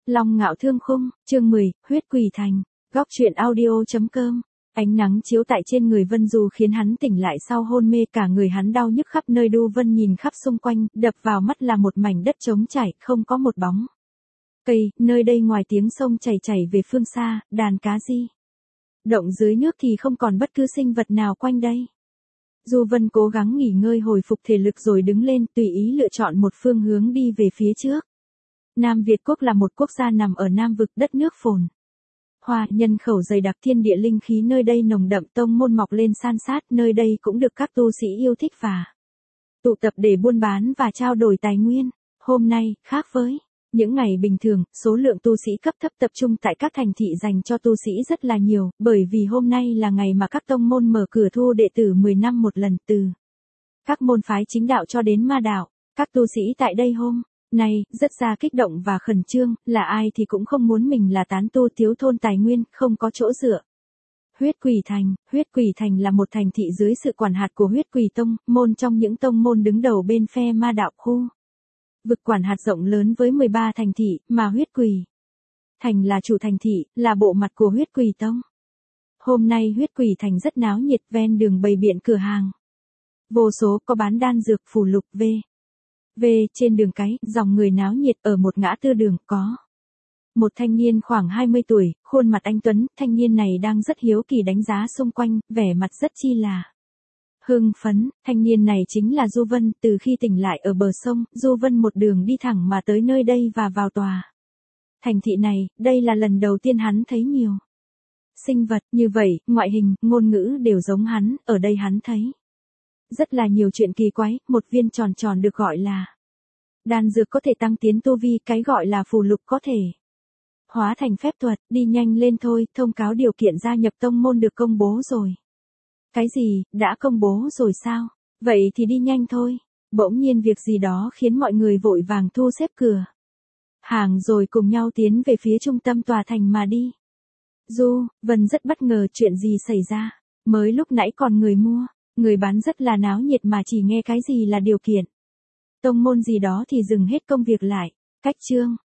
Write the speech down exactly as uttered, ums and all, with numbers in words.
Long Ngạo Thương Khung, chương mười, Huyết Quỷ Thành, góc truyện audio.com. Ánh nắng chiếu tại trên người Vân Du khiến hắn tỉnh lại sau hôn mê, cả người hắn đau nhức khắp nơi. Đu Vân nhìn khắp xung quanh, đập vào mắt là một mảnh đất trống trải, không có một bóng cây, nơi đây ngoài tiếng sông chảy chảy về phương xa, đàn cá di động dưới nước thì không còn bất cứ sinh vật nào quanh đây. Du Vân cố gắng nghỉ ngơi hồi phục thể lực rồi đứng lên, tùy ý lựa chọn một phương hướng đi về phía trước. Nam Việt Quốc là một quốc gia nằm ở Nam vực, đất nước phồn hoa, nhân khẩu dày đặc, thiên địa linh khí nơi đây nồng đậm, tông môn mọc lên san sát, nơi đây cũng được các tu sĩ yêu thích và tụ tập để buôn bán và trao đổi tài nguyên. Hôm nay, khác với những ngày bình thường, số lượng tu sĩ cấp thấp tập trung tại các thành thị dành cho tu sĩ rất là nhiều, bởi vì hôm nay là ngày mà các tông môn mở cửa thu đệ tử mười năm một lần, từ các môn phái chính đạo cho đến ma đạo. Các tu sĩ tại đây hôm nay rất ra kích động và khẩn trương, là ai thì cũng không muốn mình là tán tu thiếu thôn tài nguyên, không có chỗ dựa. Huyết Quỷ Thành, Huyết Quỷ Thành là một thành thị dưới sự quản hạt của Huyết Quỷ Tông, môn trong những tông môn đứng đầu bên phe ma đạo khu vực quản hạt rộng lớn với mười ba thành thị, mà Huyết Quỷ Thành là chủ thành thị, là bộ mặt của Huyết Quỷ Tông. Hôm nay Huyết Quỷ Thành rất náo nhiệt, ven đường bày biện cửa hàng vô số, có bán đan dược, phù lục, v. v trên đường cái, dòng người náo nhiệt. Ở một ngã tư đường, có một thanh niên khoảng hai mươi tuổi, khuôn mặt anh tuấn. Thanh niên này đang rất hiếu kỳ đánh giá xung quanh, vẻ mặt rất chi là hưng phấn. Thanh niên này chính là Du Vân. Từ khi tỉnh lại ở bờ sông, Du Vân một đường đi thẳng mà tới nơi đây và vào tòa thành thị này. Đây là lần đầu tiên hắn thấy nhiều sinh vật như vậy, ngoại hình, ngôn ngữ đều giống hắn. Ở đây hắn thấy rất là nhiều chuyện kỳ quái. Một viên tròn tròn được gọi là đan dược có thể tăng tiến tu vi, cái gọi là phù lục có thể hóa thành phép thuật. Đi nhanh lên thôi, thông cáo điều kiện gia nhập tông môn được công bố rồi. Cái gì, đã công bố rồi sao? Vậy thì đi nhanh thôi. Bỗng nhiên việc gì đó khiến mọi người vội vàng thu xếp cửa hàng rồi cùng nhau tiến về phía trung tâm tòa thành mà đi. Du Vân rất bất ngờ, chuyện gì xảy ra? Mới lúc nãy còn người mua, người bán rất là náo nhiệt mà chỉ nghe cái gì là điều kiện tông môn gì đó thì dừng hết công việc lại. Cách chương